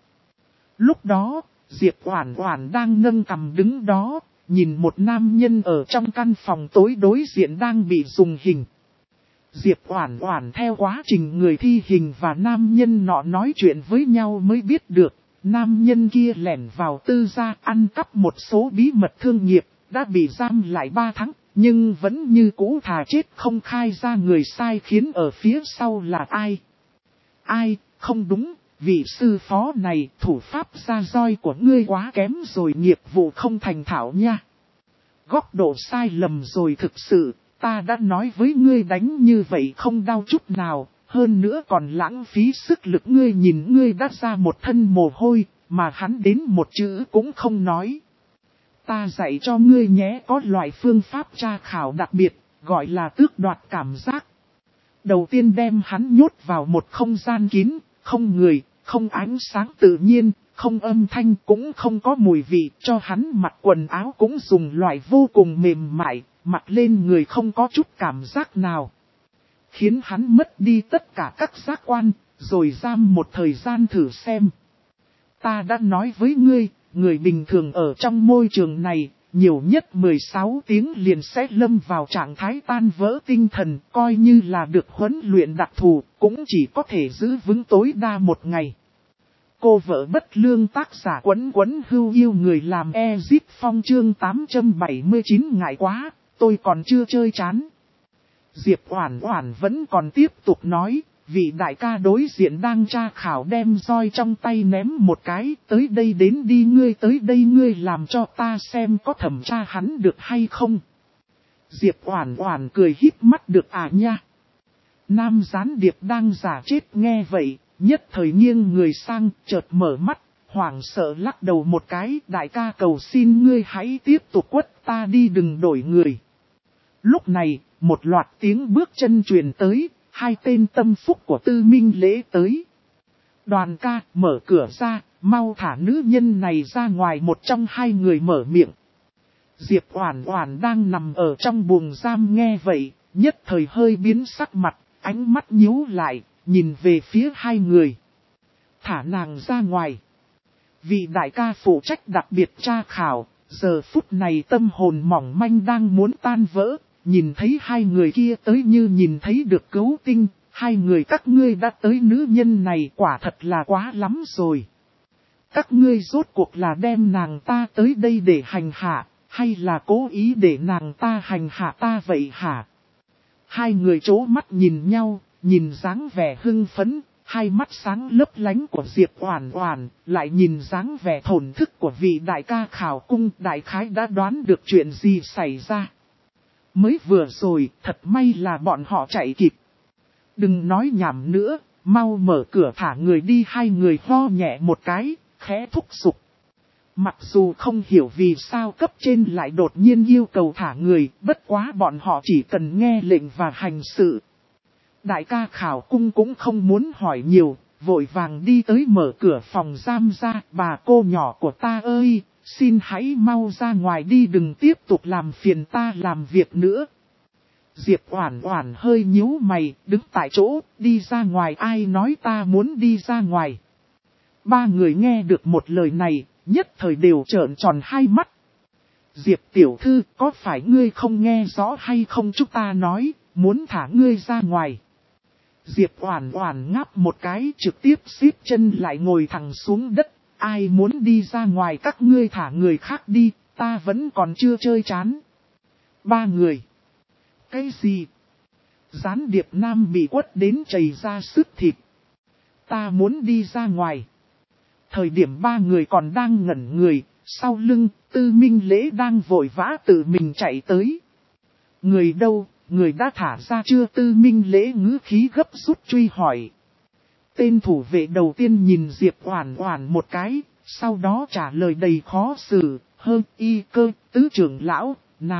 Lúc đó, Diệp Oản Oản đang nâng cằm đứng đó, nhìn một nam nhân ở trong căn phòng tối đối diện đang bị dùng hình. Diệp Oản Oản theo quá trình người thi hình và nam nhân nọ nói chuyện với nhau mới biết được, nam nhân kia lẻn vào Tư gia ăn cắp một số bí mật thương nghiệp, đã bị giam lại 3 tháng, nhưng vẫn như cũ thà chết không khai ra người sai khiến ở phía sau là ai. Ai, không đúng, vị sư phó này, thủ pháp ra roi của ngươi quá kém rồi, nghiệp vụ không thành thạo nha. Góc độ sai lầm rồi thực sự, ta đã nói với ngươi đánh như vậy không đau chút nào, hơn nữa còn lãng phí sức lực, ngươi nhìn ngươi đã ra một thân mồ hôi, mà hắn đến một chữ cũng không nói. Ta dạy cho ngươi nhé, có loại phương pháp tra khảo đặc biệt, gọi là tước đoạt cảm giác. Đầu tiên đem hắn nhốt vào một không gian kín, không người, không ánh sáng tự nhiên, không âm thanh, cũng không có mùi vị, cho hắn mặc quần áo cũng dùng loại vô cùng mềm mại, mặc lên người không có chút cảm giác nào. Khiến hắn mất đi tất cả các giác quan, rồi giam một thời gian thử xem. Ta đã nói với ngươi, người bình thường ở trong môi trường này, nhiều nhất 16 tiếng liền sẽ lâm vào trạng thái tan vỡ tinh thần, coi như là được huấn luyện đặc thù, cũng chỉ có thể giữ vững tối đa một ngày. Cô vợ bất lương, tác giả Quấn Quấn Hưu yêu người làm Ezip Phong, chương 879. Ngại quá, tôi còn chưa chơi chán. Diệp Oản Oản vẫn còn tiếp tục nói, vị đại ca đối diện đang tra khảo đem roi trong tay ném một cái, tới đây đến đi, ngươi tới đây ngươi làm cho ta xem có thẩm tra hắn được hay không. Diệp Oản Oản cười híp mắt, được à nha. Nam gián điệp đang giả chết nghe vậy, nhất thời nghiêng người sang, chợt mở mắt, hoảng sợ lắc đầu một cái, đại ca cầu xin ngươi hãy tiếp tục quất ta đi, đừng đổi người. Lúc này, một loạt tiếng bước chân truyền tới, hai tên tâm phúc của Tư Minh Lễ tới. Đoàn ca, mở cửa ra, mau thả nữ nhân này ra ngoài, một trong hai người mở miệng. Diệp Oản Oản đang nằm ở trong buồng giam nghe vậy, nhất thời hơi biến sắc mặt, ánh mắt nhíu lại, nhìn về phía hai người. Thả nàng ra ngoài. Vị đại ca phụ trách đặc biệt tra khảo, giờ phút này tâm hồn mỏng manh đang muốn tan vỡ, nhìn thấy hai người kia tới như nhìn thấy được cứu tinh, hai người các ngươi đã tới nữ nhân này quả thật là quá lắm rồi. Các ngươi rốt cuộc là đem nàng ta tới đây để hành hạ, hay là cố ý để nàng ta hành hạ ta vậy hả? Hai người chố mắt nhìn nhau, nhìn dáng vẻ hưng phấn, hai mắt sáng lấp lánh của Diệp Oản Oản, lại nhìn dáng vẻ thổn thức của vị đại ca khảo cung, đại khái đã đoán được chuyện gì xảy ra. Mới vừa rồi, thật may là bọn họ chạy kịp. Đừng nói nhảm nữa, mau mở cửa thả người đi. Hai người ho nhẹ một cái, khẽ thúc giục. Mặc dù không hiểu vì sao cấp trên lại đột nhiên yêu cầu thả người, bất quá bọn họ chỉ cần nghe lệnh và hành sự. Đại ca khảo cung cũng không muốn hỏi nhiều, vội vàng đi tới mở cửa phòng giam ra. Bà cô nhỏ của ta ơi, xin hãy mau ra ngoài đi, đừng tiếp tục làm phiền ta làm việc nữa. Diệp Oản Oản hơi nhíu mày, đứng tại chỗ, đi ra ngoài, ai nói ta muốn đi ra ngoài. Ba người nghe được một lời này, nhất thời đều trợn tròn hai mắt. Diệp tiểu thư, có phải ngươi không nghe rõ hay không, chúng ta nói, muốn thả ngươi ra ngoài. Diệp Oản Oản ngáp một cái, trực tiếp xếp chân lại ngồi thẳng xuống đất. Ai muốn đi ra ngoài, các ngươi thả người khác đi, ta vẫn còn chưa chơi chán. Ba người. Cái gì? Gián điệp nam bị quất đến chảy ra sức thịt. Ta muốn đi ra ngoài. Thời điểm ba người còn đang ngẩn người, sau lưng, Tư Minh Lễ đang vội vã tự mình chạy tới. Người đâu, người đã thả ra chưa? Tư Minh Lễ ngữ khí gấp rút truy hỏi. Tên thủ vệ đầu tiên nhìn Diệp Oản Oản một cái, sau đó trả lời đầy khó xử, y cơ, tứ trưởng lão,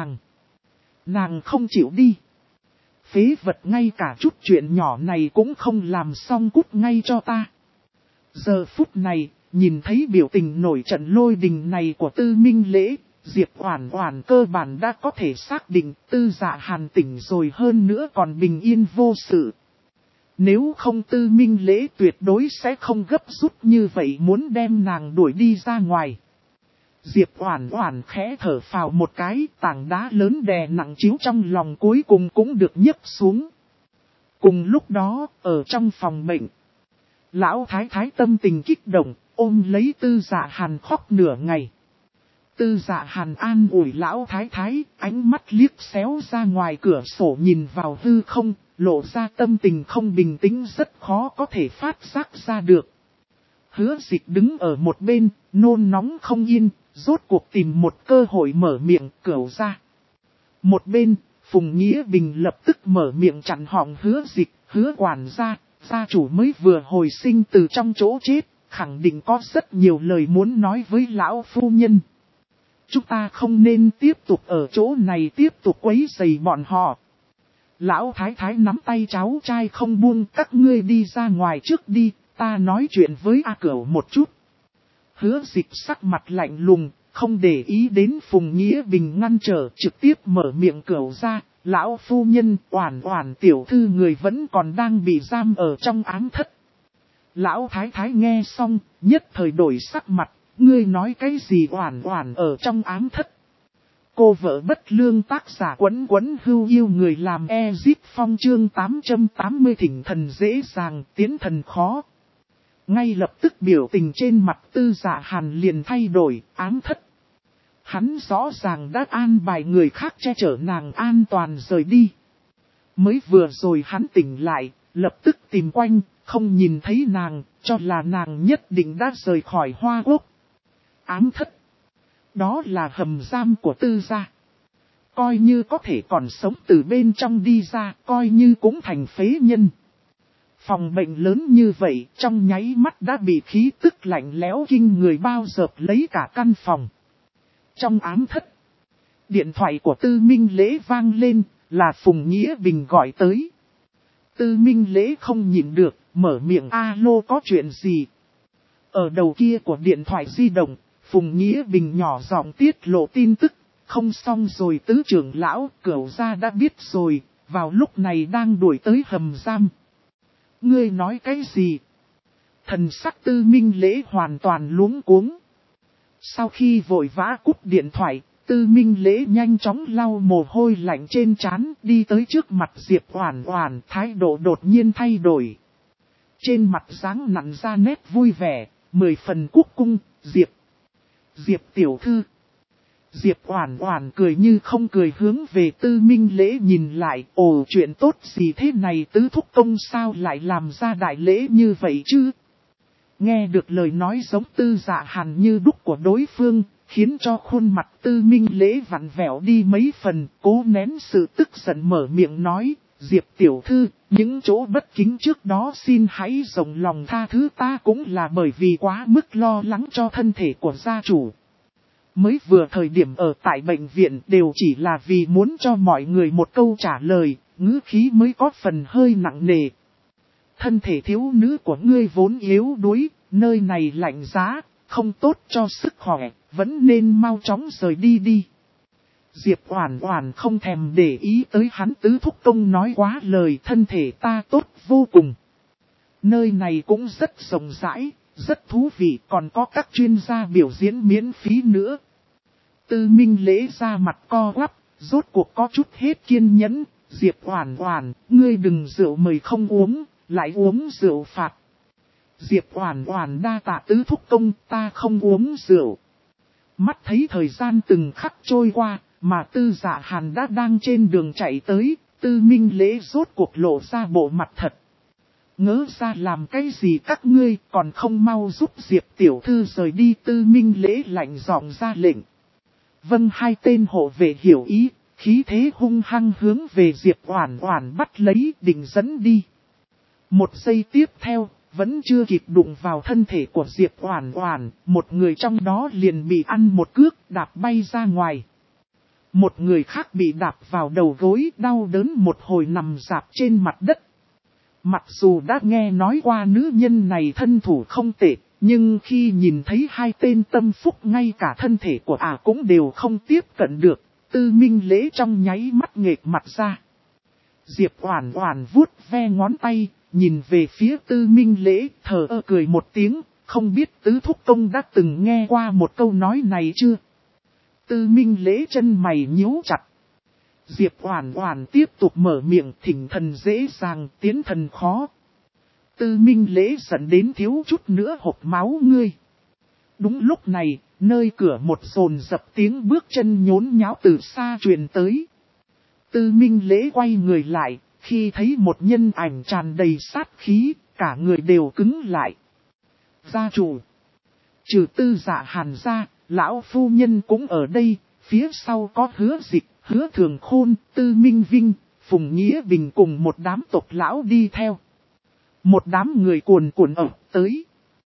nàng không chịu đi. Phế vật, ngay cả chút chuyện nhỏ này cũng không làm xong, cút ngay cho ta. Giờ phút này, nhìn thấy biểu tình nổi trận lôi đình này của Tư Minh Lễ, Diệp Oản Oản cơ bản đã có thể xác định Tư Dạ Hàn tỉnh rồi, hơn nữa còn bình yên vô sự. Nếu không Tư Minh Lễ tuyệt đối sẽ không gấp rút như vậy muốn đem nàng đuổi đi ra ngoài. Diệp Oản Oản khẽ thở phào một cái, tảng đá lớn đè nặng chiếu trong lòng cuối cùng cũng được nhấc xuống. Cùng lúc đó, ở trong phòng bệnh, Lão Thái Thái tâm tình kích động, ôm lấy Tư Dạ Hàn khóc nửa ngày. Tư Dạ Hàn an ủi Lão Thái Thái, ánh mắt liếc xéo ra ngoài cửa sổ nhìn vào hư không, lộ ra tâm tình không bình tĩnh rất khó có thể phát giác ra được. Hứa Dịch đứng ở một bên, nôn nóng không yên, rốt cuộc tìm một cơ hội mở miệng cửu ra. Một bên, Phùng Nghĩa Bình lập tức mở miệng chặn họng Hứa Dịch, Hứa quản gia chủ mới vừa hồi sinh từ trong chỗ chết, khẳng định có rất nhiều lời muốn nói với lão phu nhân. Chúng ta không nên tiếp tục ở chỗ này tiếp tục quấy rầy bọn họ. Lão Thái Thái nắm tay cháu trai không buông, các ngươi đi ra ngoài trước đi, ta nói chuyện với A Cửu một chút. Hứa Dịch sắc mặt lạnh lùng, không để ý đến Phùng Nghĩa Bình ngăn trở, trực tiếp mở miệng Cửu ra. Lão phu nhân, Oản Oản tiểu thư người vẫn còn đang bị giam ở trong ám thất. Lão Thái Thái nghe xong, nhất thời đổi sắc mặt, ngươi nói cái gì Oản Oản ở trong ám thất? Cô vợ bất lương, tác giả Quấn Quấn Hưu yêu người làm Ezip Phong, chương 880 thỉnh thần dễ dàng, tiến thần khó. Ngay lập tức biểu tình trên mặt Tư Dạ Hàn liền thay đổi, ám thất. Hắn rõ ràng đã an bài người khác che chở nàng an toàn rời đi. Mới vừa rồi hắn tỉnh lại, lập tức tìm quanh, không nhìn thấy nàng, cho là nàng nhất định đã rời khỏi Hoa Quốc. Ám thất. Đó là hầm giam của Tư gia. Coi như có thể còn sống từ bên trong đi ra, coi như cũng thành phế nhân. Phòng bệnh lớn như vậy, trong nháy mắt đã bị khí tức lạnh lẽo kinh người bao dợp lấy cả căn phòng. Trong ám thất, điện thoại của Tư Minh Lễ vang lên, là Phùng Nghĩa Bình gọi tới. Tư Minh Lễ không nhịn được, mở miệng alo, có chuyện gì? Ở đầu kia của điện thoại di động, Phùng Nghĩa Bình nhỏ giọng tiết lộ tin tức, không xong rồi tứ trưởng lão, Cửu gia đã biết rồi, vào lúc này đang đuổi tới hầm giam. Ngươi nói cái gì? Thần sắc Tư Minh Lễ hoàn toàn luống cuống. Sau khi vội vã cúp điện thoại, Tư Minh Lễ nhanh chóng lau mồ hôi lạnh trên trán, đi tới trước mặt Diệp Oản Oản, thái độ đột nhiên thay đổi. Trên mặt dáng nặn ra nét vui vẻ, 10 phần cúc cung, Diệp tiểu thư. Diệp Oản Oản cười như không cười hướng về Tư Minh Lễ nhìn lại, ồ chuyện tốt gì thế này tứ thúc công sao lại làm ra đại lễ như vậy chứ? Nghe được lời nói giống Tư Dạ Hàn như đúc của đối phương, khiến cho khuôn mặt Tư Minh Lễ vặn vẹo đi mấy phần, cố nén sự tức giận mở miệng nói, Diệp tiểu thư, những chỗ bất kính trước đó xin hãy rộng lòng tha thứ, ta cũng là bởi vì quá mức lo lắng cho thân thể của gia chủ. Mới vừa thời điểm ở tại bệnh viện đều chỉ là vì muốn cho mọi người một câu trả lời, ngữ khí mới có phần hơi nặng nề. Thân thể thiếu nữ của ngươi vốn yếu đuối, nơi này lạnh giá, không tốt cho sức khỏe, vẫn nên mau chóng rời đi đi. Diệp Oản Oản không thèm để ý tới hắn tứ thúc công nói quá lời, thân thể ta tốt vô cùng. Nơi này cũng rất rộng rãi, rất thú vị, còn có các chuyên gia biểu diễn miễn phí nữa. Tư Minh Lễ ra mặt co quắp, rốt cuộc có chút hết kiên nhẫn, Diệp Oản Oản, ngươi đừng rượu mời không uống, lại uống rượu phạt. Diệp Oản Oản đa tạ tứ thúc công, ta không uống rượu. Mắt thấy thời gian từng khắc trôi qua, mà Tư Dạ Hàn đã đang trên đường chạy tới, Tư Minh Lễ rốt cuộc lộ ra bộ mặt thật. Ngỡ ra làm cái gì các ngươi còn không mau giúp Diệp tiểu thư rời đi. Tư Minh Lễ lạnh giọng ra lệnh. Vâng, hai tên hộ vệ hiểu ý, khí thế hung hăng hướng về Diệp Oản Oản bắt lấy, định dẫn đi. Một giây tiếp theo, vẫn chưa kịp đụng vào thân thể của Diệp Oản Oản, một người trong đó liền bị ăn một cước đạp bay ra ngoài. Một người khác bị đạp vào đầu gối, đau đớn một hồi nằm rạp trên mặt đất. Mặc dù đã nghe nói qua nữ nhân này thân thủ không tệ, nhưng khi nhìn thấy hai tên tâm phúc ngay cả thân thể của cũng đều không tiếp cận được, Tư Minh Lễ trong nháy mắt nghệch mặt ra. Diệp Oản Oản vuốt ve ngón tay, nhìn về phía Tư Minh Lễ, thờ ơ cười một tiếng, không biết tứ thúc công đã từng nghe qua một câu nói này chưa? Tư Minh Lễ chân mày nhíu chặt. Diệp Oản Oản tiếp tục mở miệng, thỉnh thần dễ dàng, tiến thần khó. Tư Minh Lễ giận đến thiếu chút nữa hộc máu ngươi. Đúng lúc này, nơi cửa một dồn dập tiếng bước chân nhốn nháo từ xa truyền tới. Tư Minh Lễ quay người lại, khi thấy một nhân ảnh tràn đầy sát khí, cả người đều cứng lại. Gia chủ, trừ Tư Dạ Hàn ra, lão phu nhân cũng ở đây, phía sau có Hứa Dịch, Hứa Thường Khôn, Tư Minh Vinh, Phùng Nghĩa Bình cùng một đám tộc lão đi theo. Một đám người cuồn cuộn ập tới.